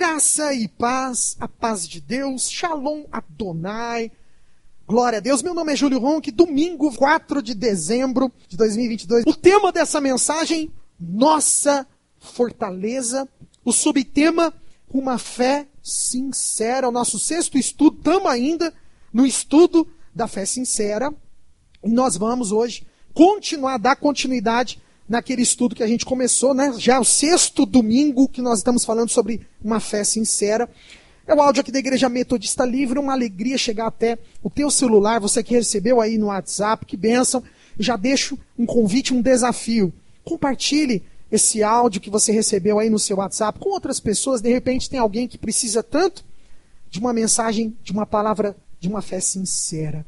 Graça e paz, a paz de Deus, Shalom Adonai, glória a Deus. Meu nome é Júlio Ronque, domingo 4 de dezembro de 2022. O tema dessa mensagem, nossa fortaleza. O subtema, uma fé sincera. O nosso sexto estudo, estamos ainda no estudo da fé sincera. E nós vamos hoje dar continuidade naquele estudo que a gente começou, né? Já o sexto domingo que nós estamos falando sobre uma fé sincera. É o áudio aqui da Igreja Metodista Livre, uma alegria chegar até o teu celular, você que recebeu aí no WhatsApp, que bênção. Já deixo um convite, um desafio. Compartilhe esse áudio que você recebeu aí no seu WhatsApp com outras pessoas. De repente tem alguém que precisa tanto de uma mensagem, de uma palavra, de uma fé sincera.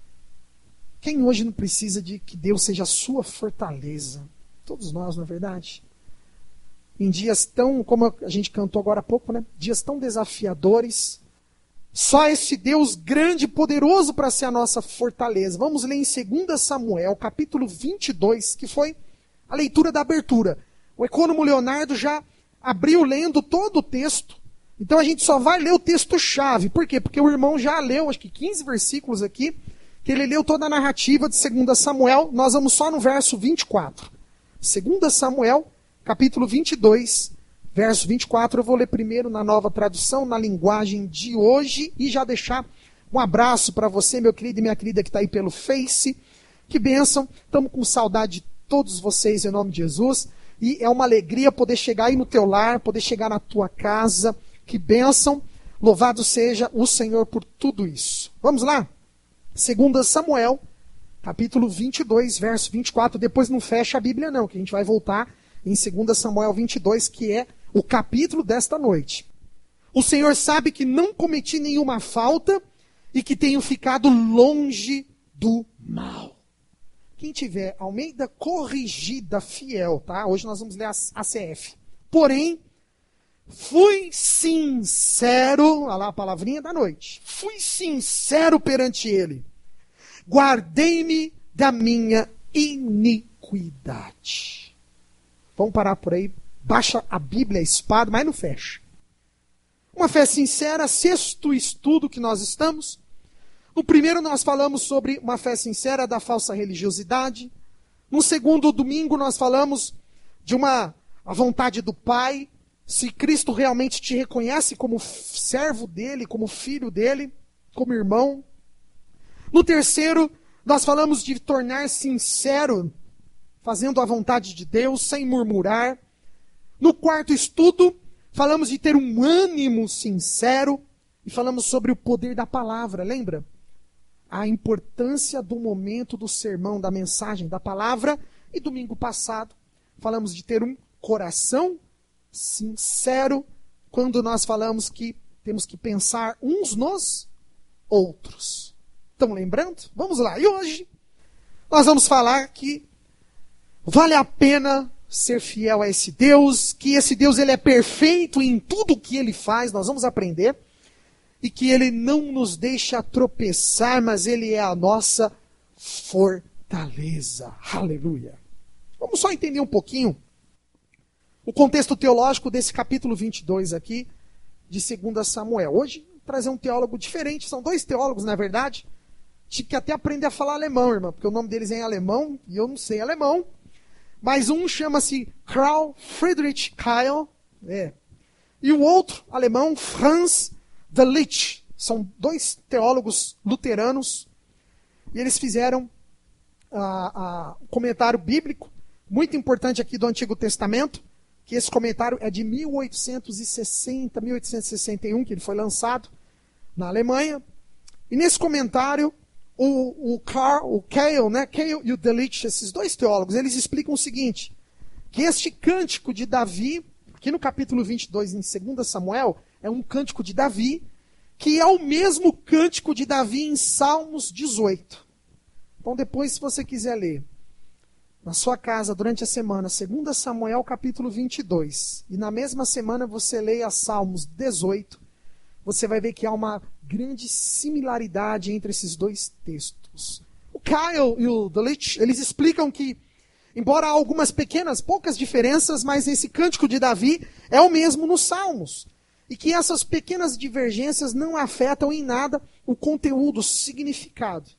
Quem hoje não precisa de que Deus seja a sua fortaleza? Todos nós, na verdade. Em dias tão, como a gente cantou agora há pouco, né? Dias tão desafiadores. Só esse Deus grande e poderoso para ser a nossa fortaleza. Vamos ler em 2 Samuel, capítulo 22, que foi a leitura da abertura. O econômico Leonardo já abriu lendo todo o texto. Então a gente só vai ler o texto-chave. Por quê? Porque o irmão já leu, acho que 15 versículos aqui, que ele leu toda a narrativa de 2 Samuel. Nós vamos só no verso 24. 2 Samuel, capítulo 22, verso 24. Eu vou ler primeiro na nova tradução, na linguagem de hoje, e já deixar um abraço para você, meu querido e minha querida que está aí pelo Face. Que bênção, estamos com saudade de todos vocês em nome de Jesus. E é uma alegria poder chegar aí no teu lar, poder chegar na tua casa. Que bênção, louvado seja o Senhor por tudo isso. Vamos lá? 2 Samuel, capítulo 22, verso 24. Depois não fecha a Bíblia não, que a gente vai voltar em 2 Samuel 22, que é o capítulo desta noite. O Senhor sabe que não cometi nenhuma falta e que tenho ficado longe do mal. Quem tiver Almeida Corrigida Fiel, tá? Hoje nós vamos ler a ACF. Porém, fui sincero, olha lá a palavrinha da noite. Fui sincero perante ele. Guardei-me da minha iniquidade. Vamos parar por aí. Baixa a Bíblia, a espada, mas não fecha. Uma fé sincera, sexto estudo que nós estamos. No primeiro nós falamos sobre uma fé sincera da falsa religiosidade. No segundo domingo nós falamos de a vontade do Pai. Se Cristo realmente te reconhece como servo dele, como filho dele, como irmão. No terceiro, nós falamos de tornar sincero, fazendo a vontade de Deus, sem murmurar. No quarto estudo, falamos de ter um ânimo sincero e falamos sobre o poder da palavra, lembra? A importância do momento do sermão, da mensagem, da palavra. E domingo passado, falamos de ter um coração sincero, quando nós falamos que temos que pensar uns nos outros. Estão lembrando? Vamos lá. E hoje nós vamos falar que vale a pena ser fiel a esse Deus, que esse Deus ele é perfeito em tudo o que ele faz, nós vamos aprender, e que ele não nos deixa tropeçar, mas ele é a nossa fortaleza. Aleluia. Vamos só entender um pouquinho o contexto teológico desse capítulo 22 aqui, de 2 Samuel. Hoje, vou trazer um teólogo diferente, são dois teólogos, na verdade. Tive que até aprender a falar alemão, irmã, porque o nome deles é em alemão, e eu não sei alemão. Mas um chama-se Karl Friedrich Keil, e o outro, alemão, Franz Delitzsch. São dois teólogos luteranos, e eles fizeram um comentário bíblico, muito importante aqui do Antigo Testamento, que esse comentário é de 1860, 1861, que ele foi lançado na Alemanha. E nesse comentário, o Keil, né? Keil e o Delitzsch, esses dois teólogos, eles explicam o seguinte, que este cântico de Davi, aqui no capítulo 22, em 2 Samuel, é um cântico de Davi, que é o mesmo cântico de Davi em Salmos 18. Então depois, se você quiser ler na sua casa durante a semana, 2 Samuel capítulo 22, e na mesma semana você leia Salmos 18, você vai ver que há uma grande similaridade entre esses dois textos. O Keil e o Delitzsch, eles explicam que, embora há algumas poucas diferenças, mas esse cântico de Davi é o mesmo nos Salmos. e que essas pequenas divergências não afetam em nada o conteúdo, o significado.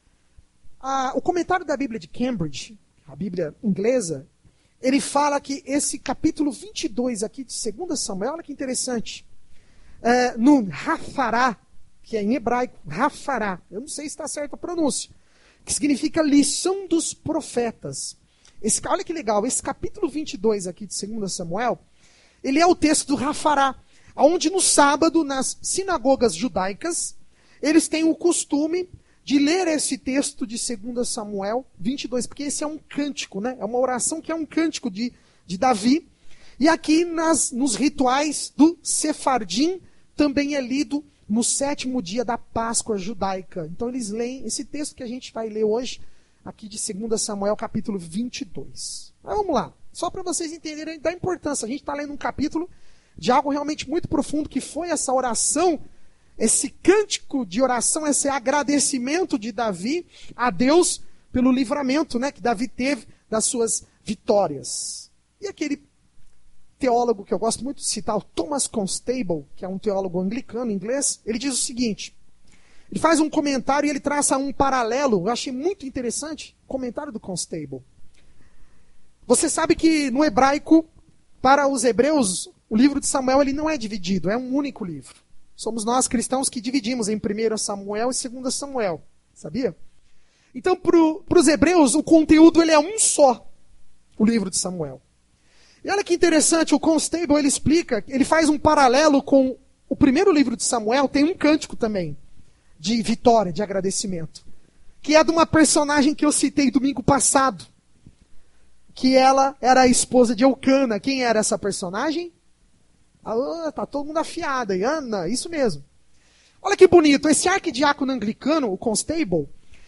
O comentário da Bíblia de Cambridge, a Bíblia inglesa, ele fala que esse capítulo 22 aqui de 2 Samuel, olha que interessante, no Rafará, que é em hebraico, Rafará, eu não sei se está certa a pronúncia, que significa lição dos profetas. Olha que legal, esse capítulo 22 aqui de 2 Samuel, ele é o texto do Rafará, onde no sábado, nas sinagogas judaicas, eles têm o costume de ler esse texto de 2 Samuel 22, porque esse é um cântico, né? É uma oração que é um cântico de Davi. E aqui nos rituais do Sefardim também é lido no 7º dia da Páscoa judaica. Então eles leem esse texto que a gente vai ler hoje, aqui de 2 Samuel capítulo 22. Mas vamos lá, só para vocês entenderem da importância. A gente está lendo um capítulo de algo realmente muito profundo, que foi essa oração, esse cântico de oração, esse agradecimento de Davi a Deus pelo livramento, né, que Davi teve das suas vitórias. E aquele teólogo que eu gosto muito de citar, o Thomas Constable, que é um teólogo anglicano inglês, ele diz o seguinte, ele faz um comentário e ele traça um paralelo, eu achei muito interessante, o comentário do Constable. Você sabe que no hebraico, para os hebreus, o livro de Samuel ele não é dividido, é um único livro. Somos nós cristãos que dividimos em 1 Samuel e 2 Samuel. Sabia? Então, para os hebreus, o conteúdo ele é um só, o livro de Samuel. E olha que interessante, o Constable ele explica, ele faz um paralelo com o primeiro livro de Samuel, tem um cântico também, de vitória, de agradecimento, que é de uma personagem que eu citei domingo passado, que ela era a esposa de Eucana. Quem era essa personagem? Tá todo mundo afiado aí, Ana, isso mesmo. Olha que bonito, esse arquidiácono anglicano, o Constable,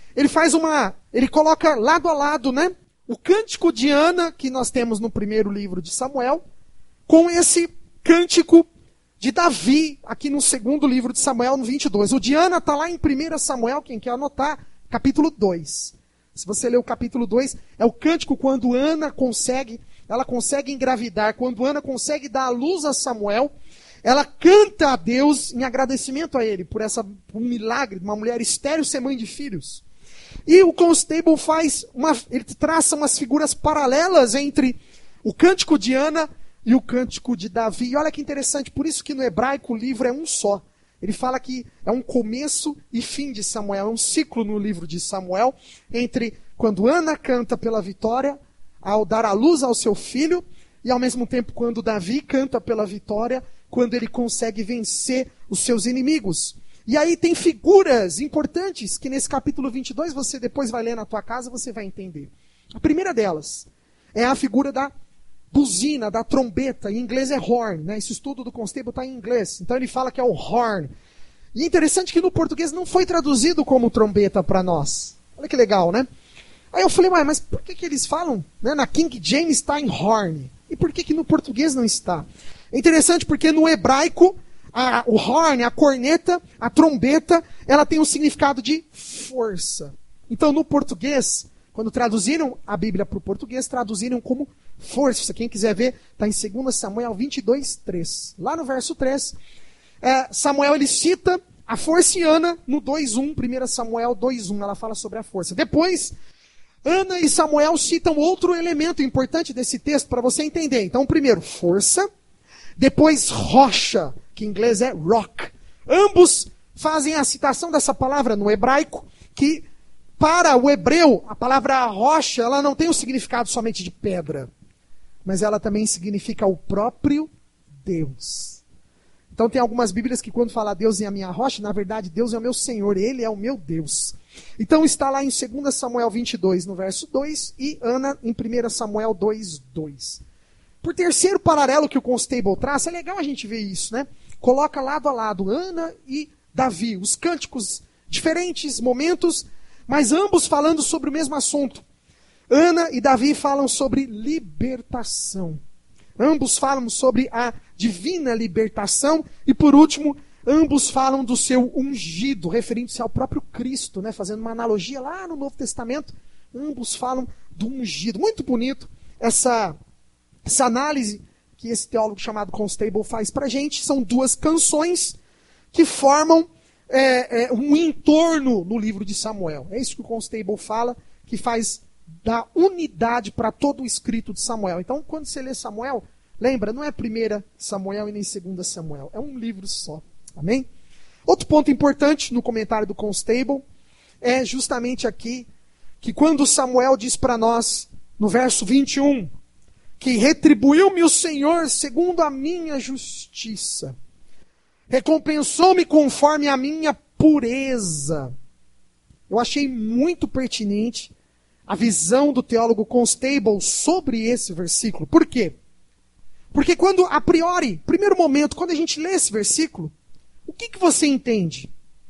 ele coloca lado a lado, né, o cântico de Ana, que nós temos no primeiro livro de Samuel, com esse cântico de Davi, aqui no segundo livro de Samuel, no 22. O de Ana está lá em 1 Samuel, quem quer anotar, capítulo 2. Se você ler o capítulo 2, é o cântico quando Ana consegue engravidar, quando Ana consegue dar a luz a Samuel, ela canta a Deus em agradecimento a ele por um milagre de uma mulher estéril ser mãe de filhos. E o Constable ele traça umas figuras paralelas entre o cântico de Ana e o cântico de Davi. E olha que interessante, por isso que no hebraico o livro é um só. Ele fala que é um começo e fim de Samuel, é um ciclo no livro de Samuel, entre quando Ana canta pela vitória, ao dar a luz ao seu filho, e ao mesmo tempo quando Davi canta pela vitória, quando ele consegue vencer os seus inimigos. E aí tem figuras importantes que nesse capítulo 22, você depois vai ler na tua casa, você vai entender. A primeira delas é a figura da buzina, da trombeta, em inglês é horn, né? Esse estudo do Constable está em inglês, então ele fala que é o horn. E é interessante que no português não foi traduzido como trombeta para nós. Olha que legal, né? Aí eu falei, mas por que eles falam, né, na King James está em horn? E por que no português não está? É interessante porque no hebraico, o horn, a corneta, a trombeta, ela tem um significado de força. Então no português, quando traduziram a Bíblia para o português, traduziram como força. Quem quiser ver, está em 2 Samuel 22, 3. Lá no verso 3, Samuel ele cita a força em Ana no 2:1, 1 Samuel 2:1, ela fala sobre a força. Depois, Ana e Samuel citam outro elemento importante desse texto para você entender. Então, primeiro, força. Depois, rocha, que em inglês é rock. Ambos fazem a citação dessa palavra no hebraico, que para o hebreu, a palavra rocha, ela não tem o significado somente de pedra, mas ela também significa o próprio Deus. Então tem algumas Bíblias que quando fala Deus é a minha rocha, na verdade Deus é o meu Senhor, Ele é o meu Deus. Então está lá em 2 Samuel 22, no verso 2, e Ana em 1 Samuel 2, 2. Por terceiro paralelo que o Constable traça, é legal a gente ver isso, né? Coloca lado a lado Ana e Davi, os cânticos, diferentes momentos, mas ambos falando sobre o mesmo assunto. Ana e Davi falam sobre libertação. Ambos falam sobre a divina libertação. E por último, ambos falam do seu ungido, referindo-se ao próprio Cristo, né? Fazendo uma analogia lá no Novo Testamento. Ambos falam do ungido. Muito bonito essa análise que esse teólogo chamado Constable faz pra gente são duas canções que formam um entorno no livro de Samuel. É isso que o Constable fala, que faz da unidade para todo o escrito de Samuel. Então, quando você lê Samuel, lembra, não é 1 Samuel e nem 2 Samuel, é um livro só. Amém? Outro ponto importante no comentário do Constable é justamente aqui, que quando Samuel diz para nós, no verso 21, que retribuiu-me o Senhor segundo a minha justiça, recompensou-me conforme a minha pureza. Eu achei muito pertinente a visão do teólogo Constable sobre esse versículo. Por quê? Porque quando, a priori, primeiro momento, quando a gente lê esse versículo, o que você entende?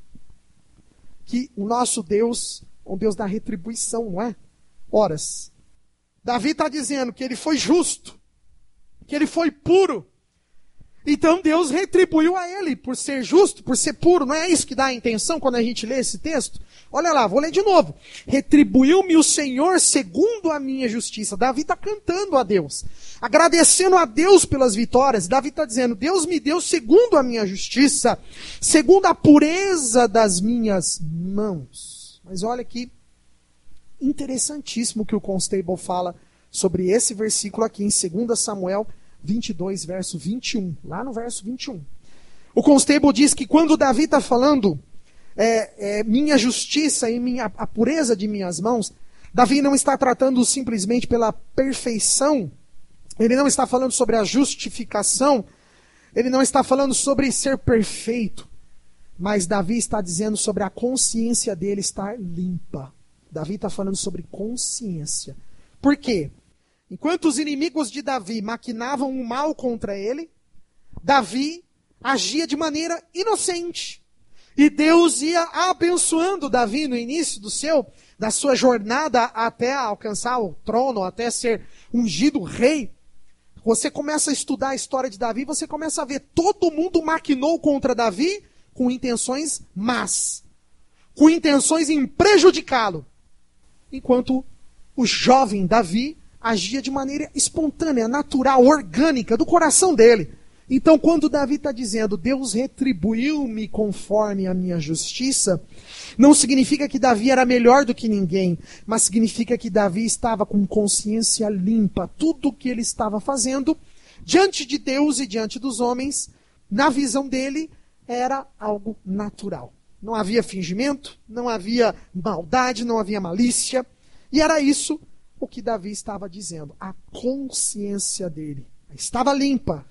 Que o nosso Deus é um Deus da retribuição, não é? Horas. Davi está dizendo que ele foi justo, que ele foi puro. Então Deus retribuiu a ele por ser justo, por ser puro. Não é isso que dá a intenção quando a gente lê esse texto? Olha lá, vou ler de novo. Retribuiu-me o Senhor segundo a minha justiça. Davi está cantando a Deus, agradecendo a Deus pelas vitórias. Davi está dizendo, Deus me deu segundo a minha justiça, segundo a pureza das minhas mãos. Mas olha aqui, interessantíssimo que o Constable fala sobre esse versículo aqui em 2 Samuel 22, verso 21. Lá no verso 21. O Constable diz que quando Davi está falando minha justiça e a pureza de minhas mãos, Davi não está tratando simplesmente pela perfeição, ele não está falando sobre a justificação, ele não está falando sobre ser perfeito, mas Davi está dizendo sobre a consciência dele estar limpa. Davi está falando sobre consciência. Por quê? Enquanto os inimigos de Davi maquinavam o mal contra ele, Davi agia de maneira inocente. E Deus ia abençoando Davi no início da sua jornada até alcançar o trono, até ser ungido rei. Você começa a estudar a história de Davi, você começa a ver todo mundo maquinou contra Davi com intenções más, com intenções em prejudicá-lo. Enquanto o jovem Davi agia de maneira espontânea, natural, orgânica, do coração dele. Então, quando Davi está dizendo, Deus retribuiu-me conforme a minha justiça, não significa que Davi era melhor do que ninguém, mas significa que Davi estava com consciência limpa. Tudo o que ele estava fazendo, diante de Deus e diante dos homens, na visão dele, era algo natural. Não havia fingimento, não havia maldade, não havia malícia. E era isso o que Davi estava dizendo. A consciência dele estava limpa,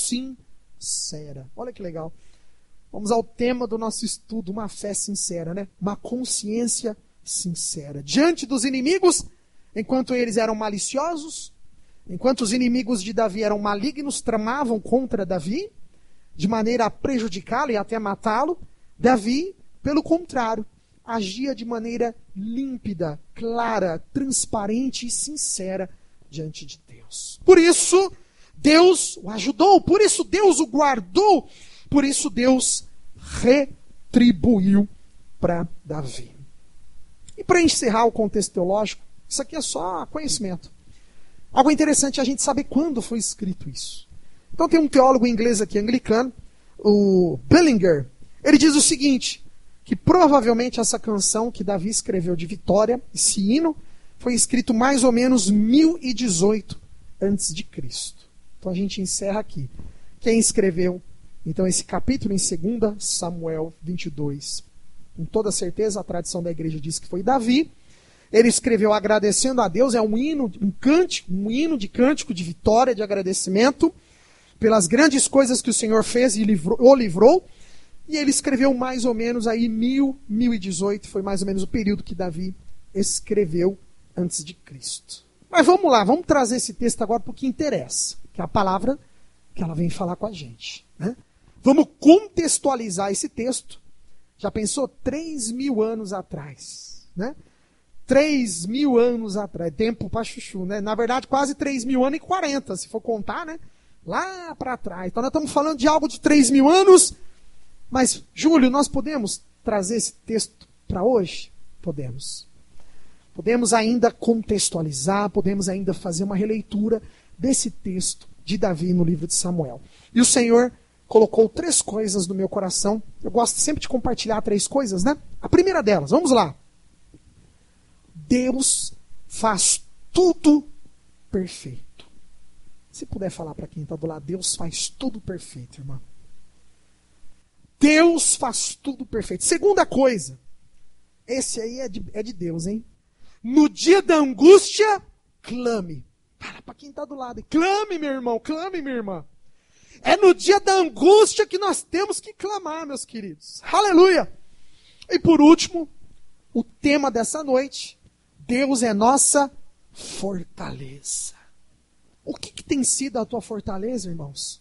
sincera. Olha que legal. Vamos ao tema do nosso estudo, uma fé sincera, né? Uma consciência sincera. Diante dos inimigos, enquanto eles eram maliciosos, enquanto os inimigos de Davi eram malignos, tramavam contra Davi, de maneira a prejudicá-lo e até matá-lo, Davi, pelo contrário, agia de maneira límpida, clara, transparente e sincera diante de Deus. Por isso, Deus o ajudou, por isso Deus o guardou, por isso Deus retribuiu para Davi. E para encerrar o contexto teológico, isso aqui é só conhecimento. Algo interessante é a gente saber quando foi escrito isso. Então tem um teólogo inglês aqui, anglicano, o Bullinger, ele diz o seguinte, que provavelmente essa canção que Davi escreveu de vitória, esse hino, foi escrito mais ou menos 1018 antes de Cristo. Então a gente encerra aqui. Quem escreveu, então, esse capítulo em 2 Samuel 22? Com toda certeza, a tradição da igreja diz que foi Davi. Ele escreveu agradecendo a Deus, é um hino, um hino de cântico de vitória, de agradecimento, pelas grandes coisas que o Senhor fez e o livrou. E ele escreveu mais ou menos aí 1018, foi mais ou menos o período que Davi escreveu antes de Cristo. Mas vamos lá, vamos trazer esse texto agora para o que interessa, que é a palavra que ela vem falar com a gente, né? Vamos contextualizar esse texto. Já pensou? 3.000 anos atrás, né? 3.000 anos atrás, tempo para chuchu, né? Na verdade, quase 3.000 anos e 40, se for contar, né? Lá para trás. Então nós estamos falando de algo de 3.000 anos. Mas, Júlio, nós podemos trazer esse texto para hoje? Podemos. Podemos ainda contextualizar, podemos ainda fazer uma releitura desse texto de Davi no livro de Samuel. E o Senhor colocou 3 coisas no meu coração. Eu gosto sempre de compartilhar 3 coisas, né? A primeira delas, vamos lá. Deus faz tudo perfeito. Se puder falar para quem está do lado, Deus faz tudo perfeito, irmão. Deus faz tudo perfeito. Segunda coisa, esse aí é de Deus, hein? No dia da angústia, clame. Fala para quem está do lado. Clame, meu irmão, clame, minha irmã. É no dia da angústia que nós temos que clamar, meus queridos. Aleluia! E por último, o tema dessa noite, Deus é nossa fortaleza. O que tem sido a tua fortaleza, irmãos?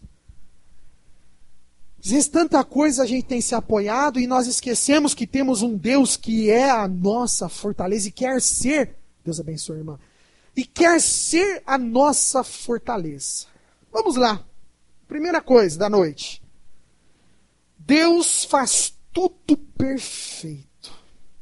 Às vezes tanta coisa a gente tem se apoiado e nós esquecemos que temos um Deus que é a nossa fortaleza e quer ser, Deus abençoe, irmã, e quer ser a nossa fortaleza. Vamos lá. Primeira coisa da noite. Deus faz tudo perfeito.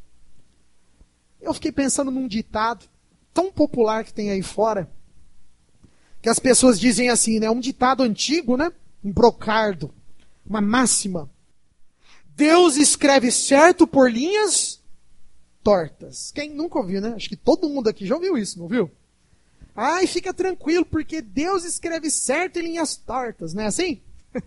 Eu fiquei pensando num ditado tão popular que tem aí fora, que as pessoas dizem assim, né? Um ditado antigo, né? Um brocardo, uma máxima. Deus escreve certo por linhas tortas. Quem nunca ouviu, né? Acho que todo mundo aqui já ouviu isso, não viu? Ai, fica tranquilo, porque Deus escreve certo em linhas tortas, não é assim?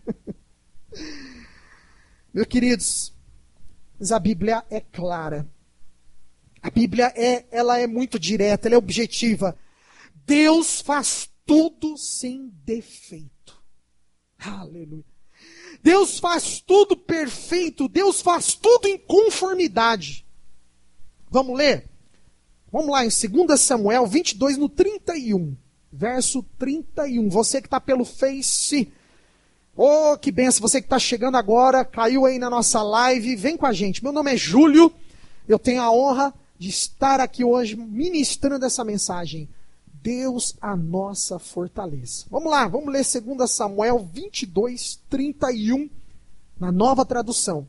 Meus queridos, mas a Bíblia é clara. A Bíblia ela é muito direta, ela é objetiva. Deus faz tudo sem defeito. Aleluia. Deus faz tudo perfeito. Deus faz tudo em conformidade. Vamos ler? Vamos lá, em 2 Samuel 22, no 31. Verso 31. Você que está pelo Face. Oh, que benção. Você que está chegando agora, caiu aí na nossa live. Vem com a gente. Meu nome é Júlio. Eu tenho a honra de estar aqui hoje ministrando essa mensagem. Deus, a nossa fortaleza. Vamos lá, vamos ler 2 Samuel 22, 31, na Nova Tradução.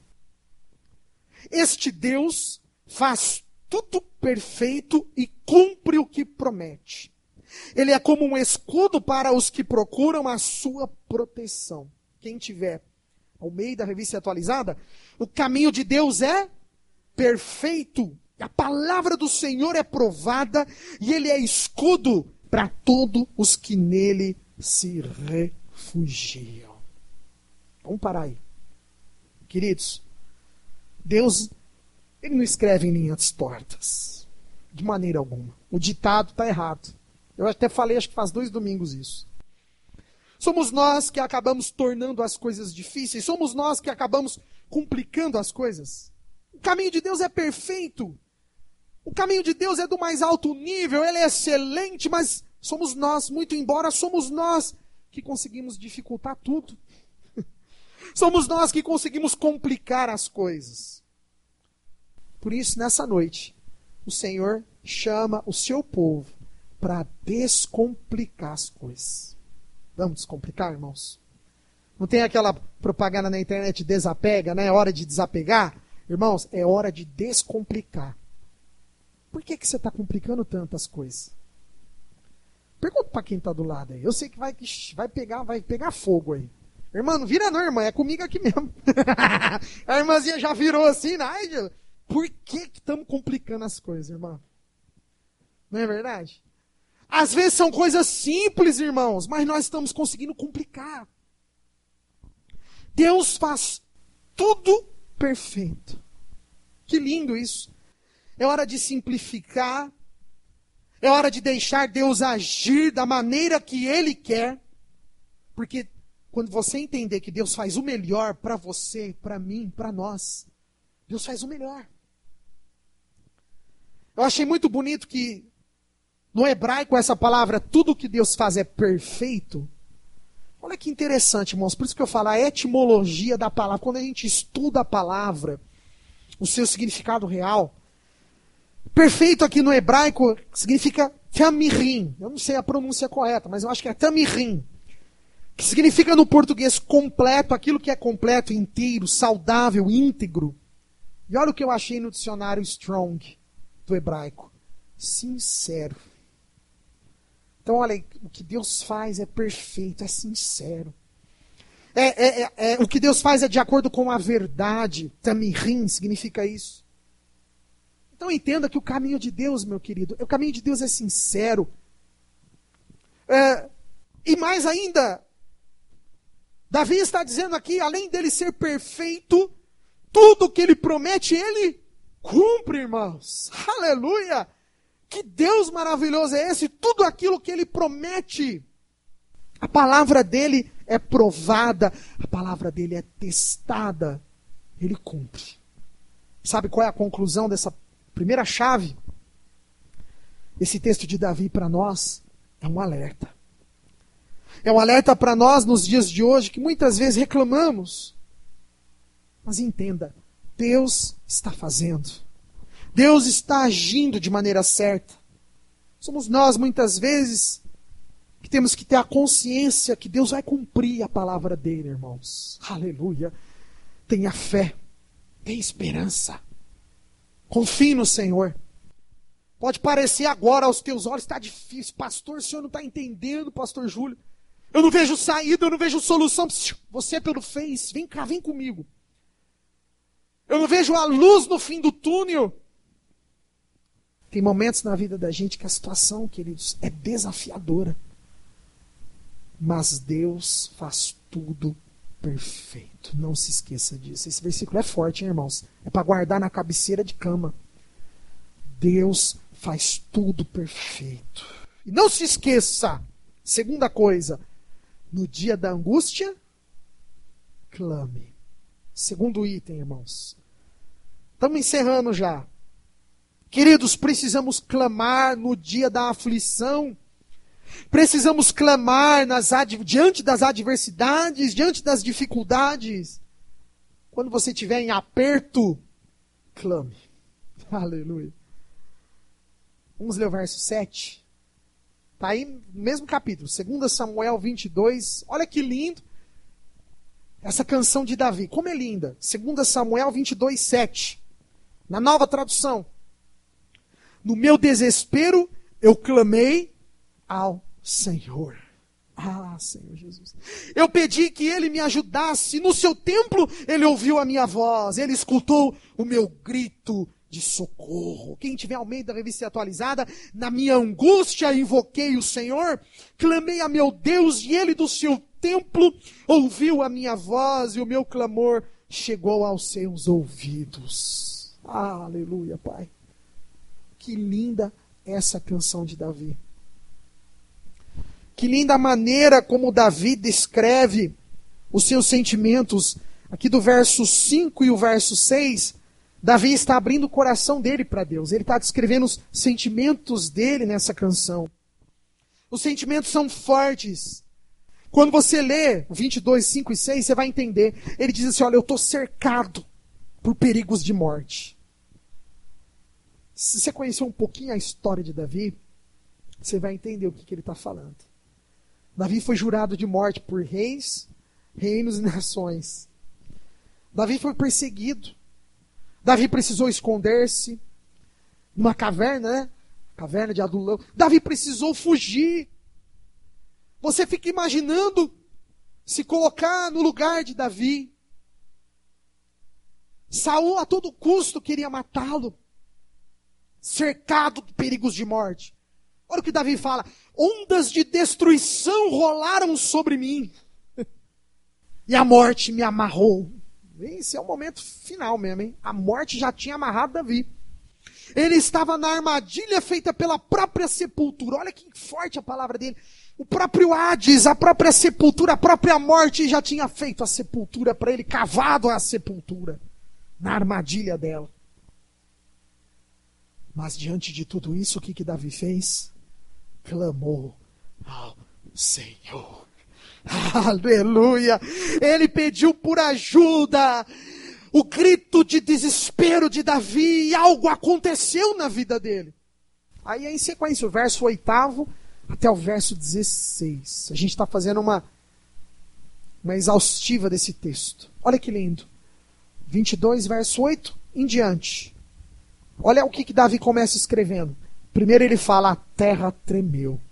Este Deus faz tudo perfeito e cumpre o que promete. Ele é como um escudo para os que procuram a sua proteção. Quem tiver ao meio da revista atualizada, o caminho de Deus é perfeito. A palavra do Senhor é provada e ele é escudo para todos os que nele se refugiam. Vamos parar aí. Queridos, Deus, ele não escreve em linhas tortas. De maneira alguma. O ditado está errado. Eu até falei, acho que faz 2 domingos isso. Somos nós que acabamos tornando as coisas difíceis. Somos nós que acabamos complicando as coisas. O caminho de Deus é perfeito. O caminho de Deus é do mais alto nível, ele é excelente, mas somos nós, muito embora somos nós que conseguimos dificultar tudo. Somos nós que conseguimos complicar as coisas. Por isso, nessa noite, o Senhor chama o seu povo para descomplicar as coisas. Vamos descomplicar, irmãos? Não tem aquela propaganda na internet, desapega, né? É hora de desapegar? Irmãos, é hora de descomplicar. Por que você está complicando tantas coisas? Pergunta para quem está do lado aí. Eu sei que vai pegar fogo aí. Irmã, não vira não, irmã. É comigo aqui mesmo. A irmãzinha já virou assim. Nádia. Por que estamos complicando as coisas, irmã? Não é verdade? Às vezes são coisas simples, irmãos, mas nós estamos conseguindo complicar. Deus faz tudo perfeito. Que lindo isso. É hora de simplificar. É hora de deixar Deus agir da maneira que Ele quer. Porque quando você entender que Deus faz o melhor para você, para mim, para nós, Deus faz o melhor. Eu achei muito bonito que no hebraico essa palavra, tudo que Deus faz é perfeito. Olha que interessante, irmãos. Por isso que eu falo a etimologia da palavra. Quando a gente estuda a palavra, o seu significado real, perfeito aqui no hebraico significa tamirim. Eu não sei a pronúncia correta, mas eu acho que é tamirim. Que significa no português completo, aquilo que é completo, inteiro, saudável, íntegro. E olha o que eu achei no dicionário Strong do hebraico. Sincero. Então, olha, o que Deus faz é perfeito, é sincero. O que Deus faz é de acordo com a verdade. Tamirim significa isso. Então entenda que o caminho de Deus, meu querido, o caminho de Deus é sincero. E mais ainda, Davi está dizendo aqui, além dele ser perfeito, tudo que ele promete, ele cumpre, irmãos. Aleluia! Que Deus maravilhoso é esse? Tudo aquilo que ele promete, a palavra dele é provada, a palavra dele é testada, ele cumpre. Sabe qual é a conclusão dessa primeira chave? Esse texto de Davi para nós é um alerta. É um alerta para nós nos dias de hoje que muitas vezes reclamamos. Mas entenda, Deus está fazendo. Deus está agindo de maneira certa. Somos nós muitas vezes que temos que ter a consciência que Deus vai cumprir a palavra dele, irmãos. Aleluia. Tenha fé, tenha esperança. Confie no Senhor. Pode parecer agora aos teus olhos, está difícil. Pastor, o senhor não está entendendo, pastor Júlio. Eu não vejo saída, eu não vejo solução. Você pelo Face, vem cá, vem comigo. Eu não vejo a luz no fim do túnel. Tem momentos na vida da gente que a situação, queridos, é desafiadora. Mas Deus faz tudo perfeito. Não se esqueça disso. Esse versículo é forte, hein, irmãos? É para guardar na cabeceira de cama. Deus faz tudo perfeito. E não se esqueça, segunda coisa, no dia da angústia, clame. Segundo item, irmãos. Estamos encerrando já. Queridos, precisamos clamar no dia da aflição. Precisamos clamar diante das adversidades, diante das dificuldades. Quando você estiver em aperto, clame. Aleluia. Vamos ler o verso 7. Está aí no mesmo capítulo, 2 Samuel 22. Olha que lindo essa canção de Davi. Como é linda. 2 Samuel 22, 7. Na nova tradução. No meu desespero, eu clamei ao Senhor. Ah, Senhor Jesus. Eu pedi que Ele me ajudasse. No seu templo, Ele ouviu a minha voz. Ele escutou o meu grito de socorro. Quem tiver Almeida Revista Atualizada, na minha angústia invoquei o Senhor, clamei a meu Deus e Ele do seu templo ouviu a minha voz e o meu clamor chegou aos seus ouvidos. Ah, aleluia, Pai. Que linda essa canção de Davi. Que linda a maneira como Davi descreve os seus sentimentos. Aqui do verso 5 e o verso 6, Davi está abrindo o coração dele para Deus. Ele está descrevendo os sentimentos dele nessa canção. Os sentimentos são fortes. Quando você lê 22, 5 e 6, você vai entender. Ele diz assim, olha, eu estou cercado por perigos de morte. Se você conhecer um pouquinho a história de Davi, você vai entender o que ele está falando. Davi foi jurado de morte por reis, reinos e nações. Davi foi perseguido. Davi precisou esconder-se numa caverna, né? Caverna de Adulão. Davi precisou fugir. Você fica imaginando se colocar no lugar de Davi. Saul a todo custo queria matá-lo. Cercado de perigos de morte. Olha o que Davi fala. Ondas de destruição rolaram sobre mim. E a morte me amarrou. Esse é o momento final mesmo, hein? A morte já tinha amarrado Davi. Ele estava na armadilha feita pela própria sepultura. Olha que forte a palavra dele. O próprio Hades, a própria sepultura, a própria morte já tinha feito a sepultura para ele, cavado a sepultura. Na armadilha dela. Mas diante de tudo isso, o que Davi fez? Clamou ao Senhor. Aleluia! Ele pediu por ajuda. O grito de desespero de Davi, e algo aconteceu na vida dele. Aí em sequência, o verso 8 até o verso 16. A gente está fazendo uma exaustiva desse texto. Olha que lindo. 22, verso 8 em diante. Olha o que Davi começa escrevendo. Primeiro ele fala, a terra tremeu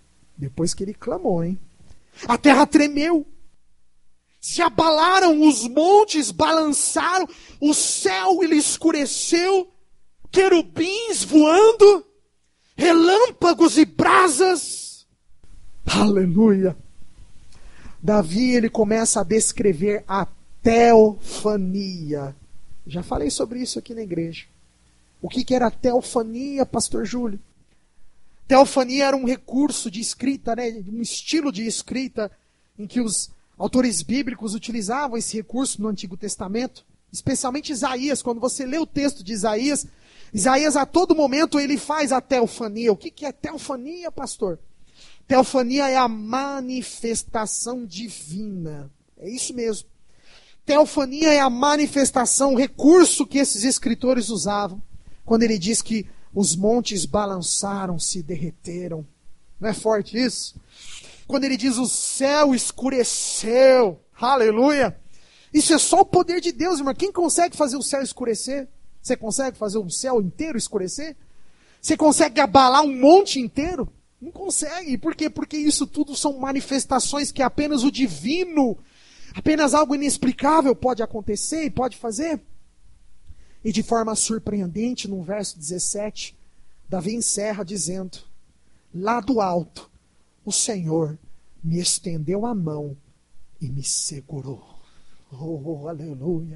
Depois que ele clamou, hein? A terra tremeu. Se abalaram, os montes balançaram, o céu ele escureceu, querubins voando, relâmpagos e brasas. Aleluia! Davi ele começa a descrever a teofania. Já falei sobre isso aqui na igreja. O que era teofania, pastor Júlio? Teofania era um recurso de escrita, né? Um estilo de escrita em que os autores bíblicos utilizavam esse recurso no Antigo Testamento, especialmente Isaías. Quando você lê o texto de Isaías, Isaías a todo momento ele faz a teofania. O que é teofania, pastor? Teofania é a manifestação divina. É isso mesmo. Teofania é a manifestação, o recurso que esses escritores usavam. Quando ele diz que os montes balançaram, se derreteram. Não é forte isso? Quando ele diz o céu escureceu. Aleluia! Isso é só o poder de Deus, irmão. Quem consegue fazer o céu escurecer? Você consegue fazer o céu inteiro escurecer? Você consegue abalar um monte inteiro? Não consegue. Por quê? Porque isso tudo são manifestações que apenas o divino, apenas algo inexplicável pode acontecer e pode fazer. E de forma surpreendente, no verso 17, Davi encerra dizendo: lá do alto, o Senhor me estendeu a mão e me segurou. Oh, aleluia!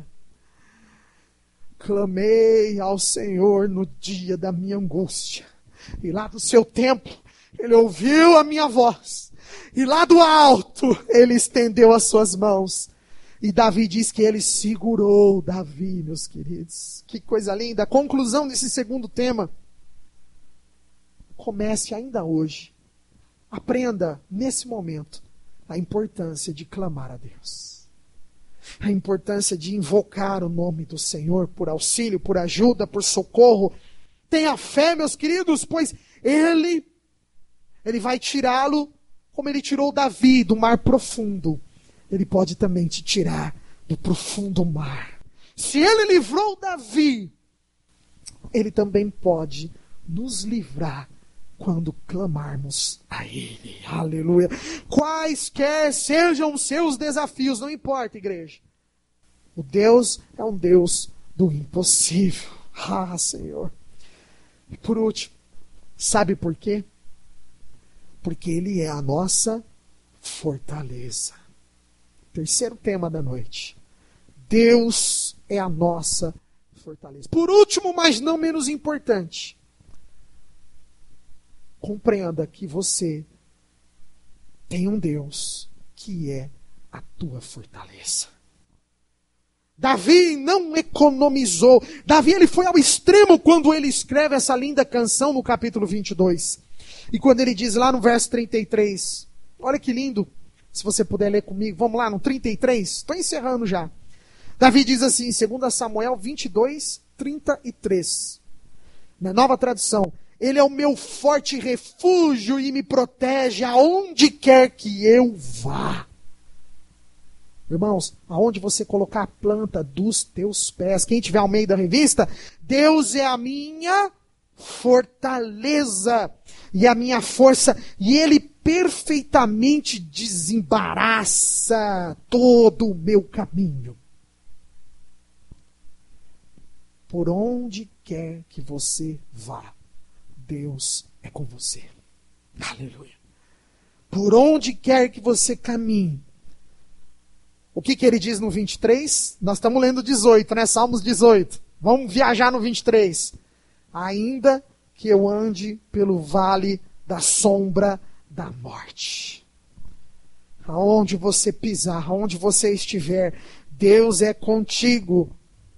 Clamei ao Senhor no dia da minha angústia. E lá do seu templo, Ele ouviu a minha voz. E lá do alto, Ele estendeu as suas mãos. E Davi diz que Ele segurou Davi, meus queridos. Que coisa linda. A conclusão desse segundo tema. Comece ainda hoje. Aprenda, nesse momento, a importância de clamar a Deus. A importância de invocar o nome do Senhor por auxílio, por ajuda, por socorro. Tenha fé, meus queridos, pois Ele vai tirá-lo como Ele tirou Davi do mar profundo. Ele pode também te tirar do profundo mar. Se Ele livrou Davi, Ele também pode nos livrar quando clamarmos a Ele. Aleluia. Quaisquer sejam os seus desafios, não importa, igreja. O Deus é um Deus do impossível. Ah, Senhor. E por último, sabe por quê? Porque Ele é a nossa fortaleza. Terceiro tema da noite. Deus é a nossa fortaleza. Por último, mas não menos importante, compreenda que você tem um Deus que é a tua fortaleza. Davi não economizou. Davi ele foi ao extremo quando ele escreve essa linda canção no capítulo 22. E quando ele diz lá no verso 33, olha que lindo, se você puder ler comigo, vamos lá no 33, estou encerrando já. Davi diz assim, 2 Samuel 22, 33, na Nova Tradução: Ele é o meu forte refúgio e me protege aonde quer que eu vá. Irmãos, aonde você colocar a planta dos teus pés. Quem tiver ao meio da revista, Deus é a minha fortaleza e a minha força, e Ele perfeitamente desembaraça todo o meu caminho. Por onde quer que você vá, Deus é com você. Aleluia. Por onde quer que você caminhe. O que ele diz no 23? Nós estamos lendo 18, né? Salmos 18. Vamos viajar no 23. Ainda que eu ande pelo vale da sombra da morte. Aonde você pisar, aonde você estiver, Deus é contigo.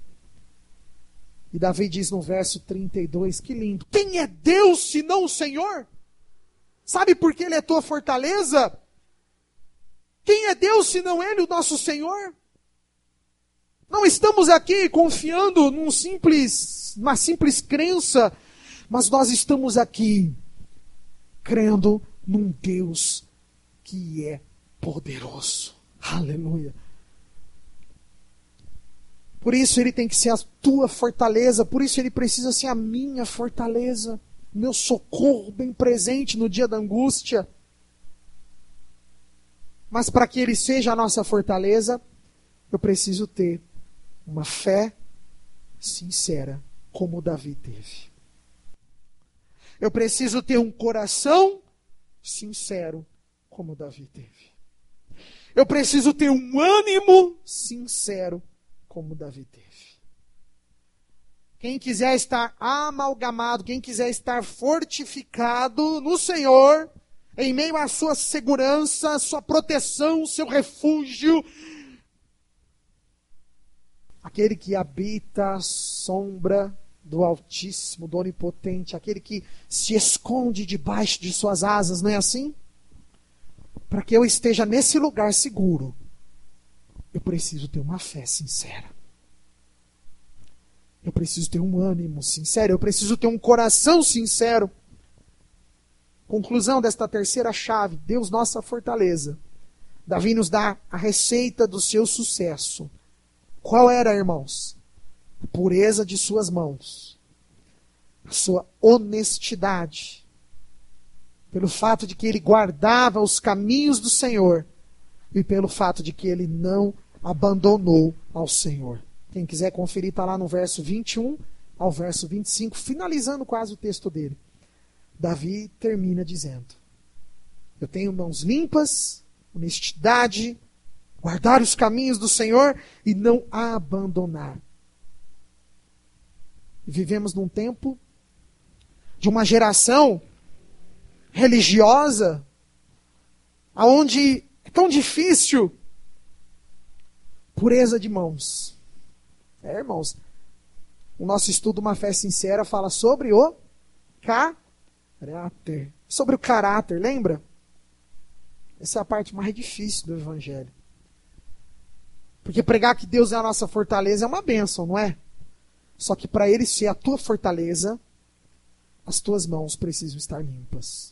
E Davi diz no verso 32, que lindo. Quem é Deus senão o Senhor? Sabe por que Ele é tua fortaleza? Quem é Deus senão Ele, o nosso Senhor? Não estamos aqui confiando numa simples crença, mas nós estamos aqui crendo num Deus que é poderoso. Aleluia. Por isso Ele tem que ser a tua fortaleza, por isso Ele precisa ser a minha fortaleza, meu socorro bem presente no dia da angústia. Mas para que ele seja a nossa fortaleza, eu preciso ter uma fé sincera, como Davi teve. Eu preciso ter um coração sincero, como Davi teve. Eu preciso ter um ânimo sincero, como Davi teve. Quem quiser estar amalgamado, quem quiser estar fortificado no Senhor, em meio à sua segurança, sua proteção, seu refúgio, aquele que habita a sombra do Altíssimo, do Onipotente, aquele que se esconde debaixo de suas asas, não é assim? Para que eu esteja nesse lugar seguro, eu preciso ter uma fé sincera. Eu preciso ter um ânimo sincero, eu preciso ter um coração sincero. Conclusão desta terceira chave, Deus nossa fortaleza. Davi nos dá a receita do seu sucesso. Qual era, irmãos? A pureza de suas mãos. A sua honestidade. Pelo fato de que ele guardava os caminhos do Senhor. E pelo fato de que ele não abandonou ao Senhor. Quem quiser conferir, está lá no verso 21 ao verso 25, finalizando quase o texto dele. Davi termina dizendo: eu tenho mãos limpas, honestidade, guardar os caminhos do Senhor e não abandonar. Vivemos num tempo de uma geração religiosa onde é tão difícil pureza de mãos. Irmãos, o nosso estudo Uma Fé Sincera fala sobre o caráter. Sobre o caráter, lembra? Essa é a parte mais difícil do Evangelho. Porque pregar que Deus é a nossa fortaleza é uma bênção, não é? Só que para Ele ser a tua fortaleza, as tuas mãos precisam estar limpas.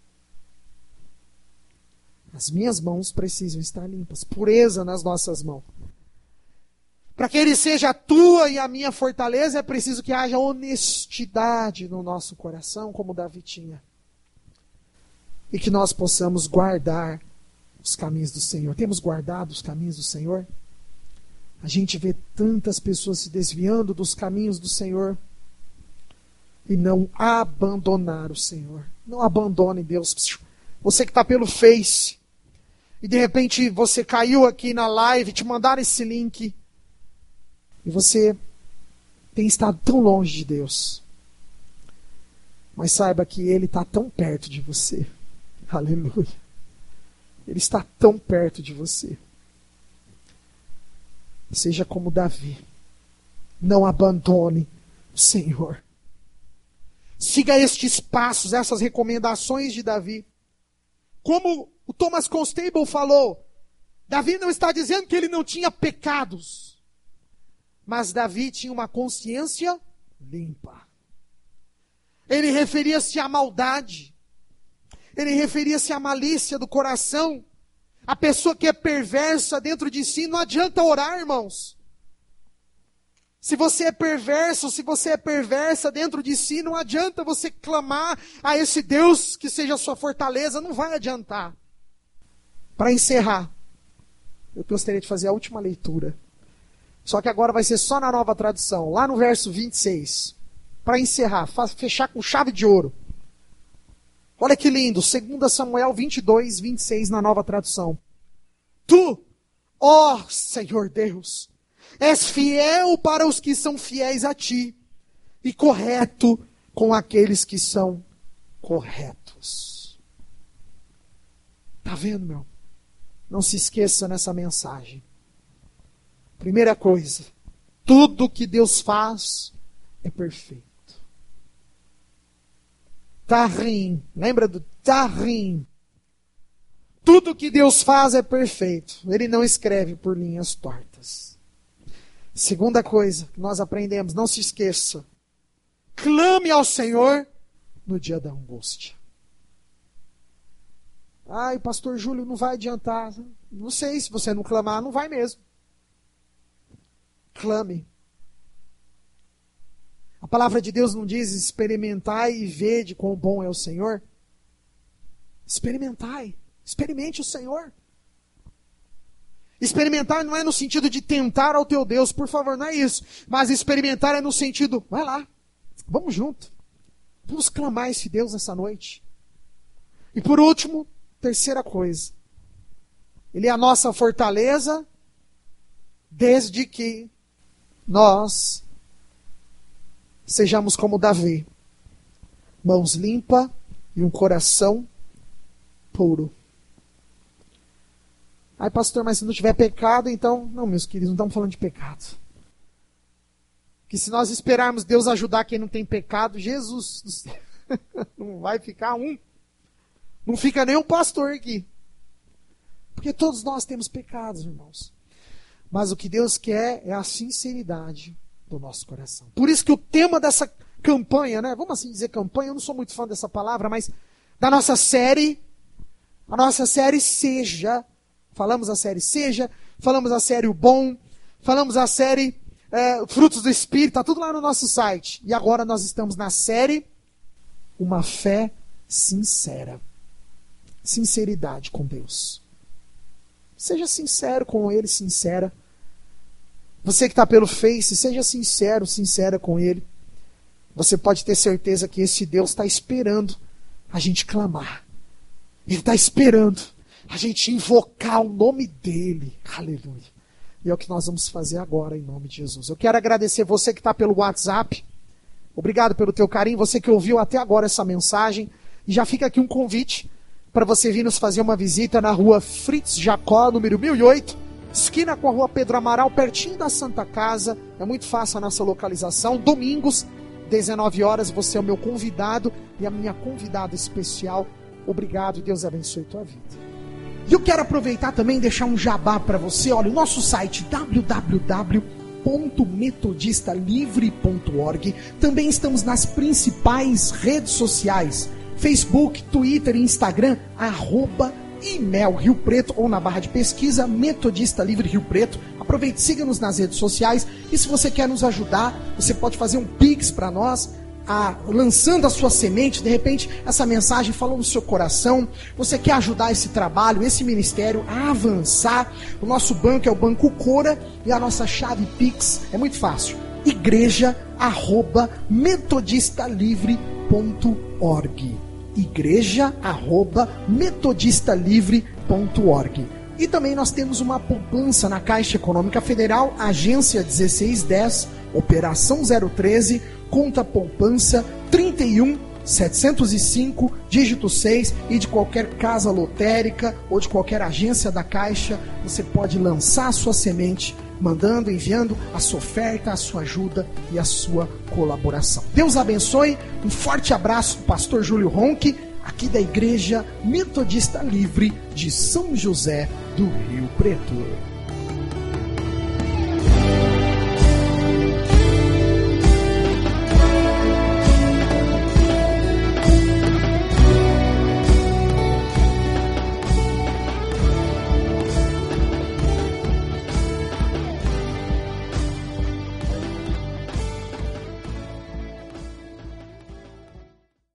As minhas mãos precisam estar limpas. Pureza nas nossas mãos. Para que Ele seja a tua e a minha fortaleza, é preciso que haja honestidade no nosso coração, como Davi tinha. E que nós possamos guardar os caminhos do Senhor. Temos guardado os caminhos do Senhor? A gente vê tantas pessoas se desviando dos caminhos do Senhor e não abandonar o Senhor. Não abandone Deus. Você que está pelo Face e de repente você caiu aqui na live, te mandaram esse link e você tem estado tão longe de Deus. Mas saiba que Ele está tão perto de você. Aleluia. Ele está tão perto de você. Seja como Davi. Não abandone o Senhor. Siga estes passos, essas recomendações de Davi. Como o Thomas Constable falou, Davi não está dizendo que ele não tinha pecados. Mas Davi tinha uma consciência limpa. Ele referia-se à maldade. Ele referia-se à malícia do coração. A pessoa que é perversa dentro de si, não adianta orar, irmãos. Se você é perverso, se você é perversa dentro de si, não adianta você clamar a esse Deus que seja a sua fortaleza, não vai adiantar. Para encerrar, eu gostaria de fazer a última leitura. Só que agora vai ser só na Nova Tradução, lá no verso 26. Para encerrar, fechar com chave de ouro. Olha que lindo, 2 Samuel 22, 26 na Nova Tradução. Tu, ó Senhor Deus, és fiel para os que são fiéis a ti, e correto com aqueles que são corretos. Tá vendo, meu? Não se esqueça nessa mensagem. Primeira coisa, tudo que Deus faz é perfeito. Tahrim, lembra do Tahrim? Tudo que Deus faz é perfeito. Ele não escreve por linhas tortas. Segunda coisa que nós aprendemos, não se esqueça. Clame ao Senhor no dia da angústia. Ai, pastor Júlio, não vai adiantar. Não sei, se você não clamar, não vai mesmo. Clame. A palavra de Deus não diz experimentai e vede quão bom é o Senhor? Experimentai. Experimente o Senhor. Experimentar não é no sentido de tentar ao teu Deus, por favor, não é isso. Mas experimentar é no sentido, vai lá, vamos junto. Vamos clamar esse Deus essa noite. E por último, terceira coisa. Ele é a nossa fortaleza, desde que nós sejamos como Davi. Mãos limpas e um coração puro. Ai, pastor, mas se não tiver pecado, então... Não, meus queridos, não estamos falando de pecado. Que se nós esperarmos Deus ajudar quem não tem pecado, Jesus do céu, não vai ficar um. Não fica nem um pastor aqui. Porque todos nós temos pecados, irmãos. Mas o que Deus quer é a sinceridade do nosso coração. Por isso que o tema dessa campanha, né? Vamos assim dizer campanha, eu não sou muito fã dessa palavra, mas da nossa série, a nossa série Seja... Falamos a série Seja, falamos a série O Bom, falamos a série Frutos do Espírito, está tudo lá no nosso site. E agora nós estamos na série Uma Fé Sincera. Sinceridade com Deus. Seja sincero com Ele, sincera. Você que está pelo Face, seja sincero, sincera com Ele. Você pode ter certeza que esse Deus está esperando a gente clamar. Ele está esperando a gente invocar o nome dEle. Aleluia. E é o que nós vamos fazer agora, em nome de Jesus. Eu quero agradecer você que está pelo WhatsApp. Obrigado pelo teu carinho. Você que ouviu até agora essa mensagem. E já fica aqui um convite para você vir nos fazer uma visita na rua Fritz Jacó, número 1008. Esquina com a rua Pedro Amaral, pertinho da Santa Casa. É muito fácil a nossa localização. Domingos, 19 horas, você é o meu convidado e a minha convidada especial. Obrigado e Deus abençoe a tua vida. E eu quero aproveitar também e deixar um jabá para você. Olha, o nosso site www.metodistalivre.org. Também estamos nas principais redes sociais: Facebook, Twitter e Instagram, @IMEL Rio Preto, ou na barra de pesquisa Metodista Livre Rio Preto. Aproveite, siga-nos nas redes sociais. E se você quer nos ajudar, você pode fazer um Pix para nós, lançando a sua semente. De repente essa mensagem falou no seu coração, você quer ajudar esse trabalho, esse ministério a avançar. O nosso banco é o Banco Cora e a nossa chave Pix é muito fácil: igreja@metodistalivre.org. igreja@metodistalivre.org. E também nós temos uma poupança na Caixa Econômica Federal, agência 1610, operação 013, conta poupança 31.705, dígito 6, e de qualquer casa lotérica ou de qualquer agência da Caixa, você pode lançar a sua semente, mandando, enviando a sua oferta, a sua ajuda e a sua colaboração. Deus abençoe, um forte abraço do pastor Júlio Ronchi, aqui da Igreja Metodista Livre de São José do Rio Preto.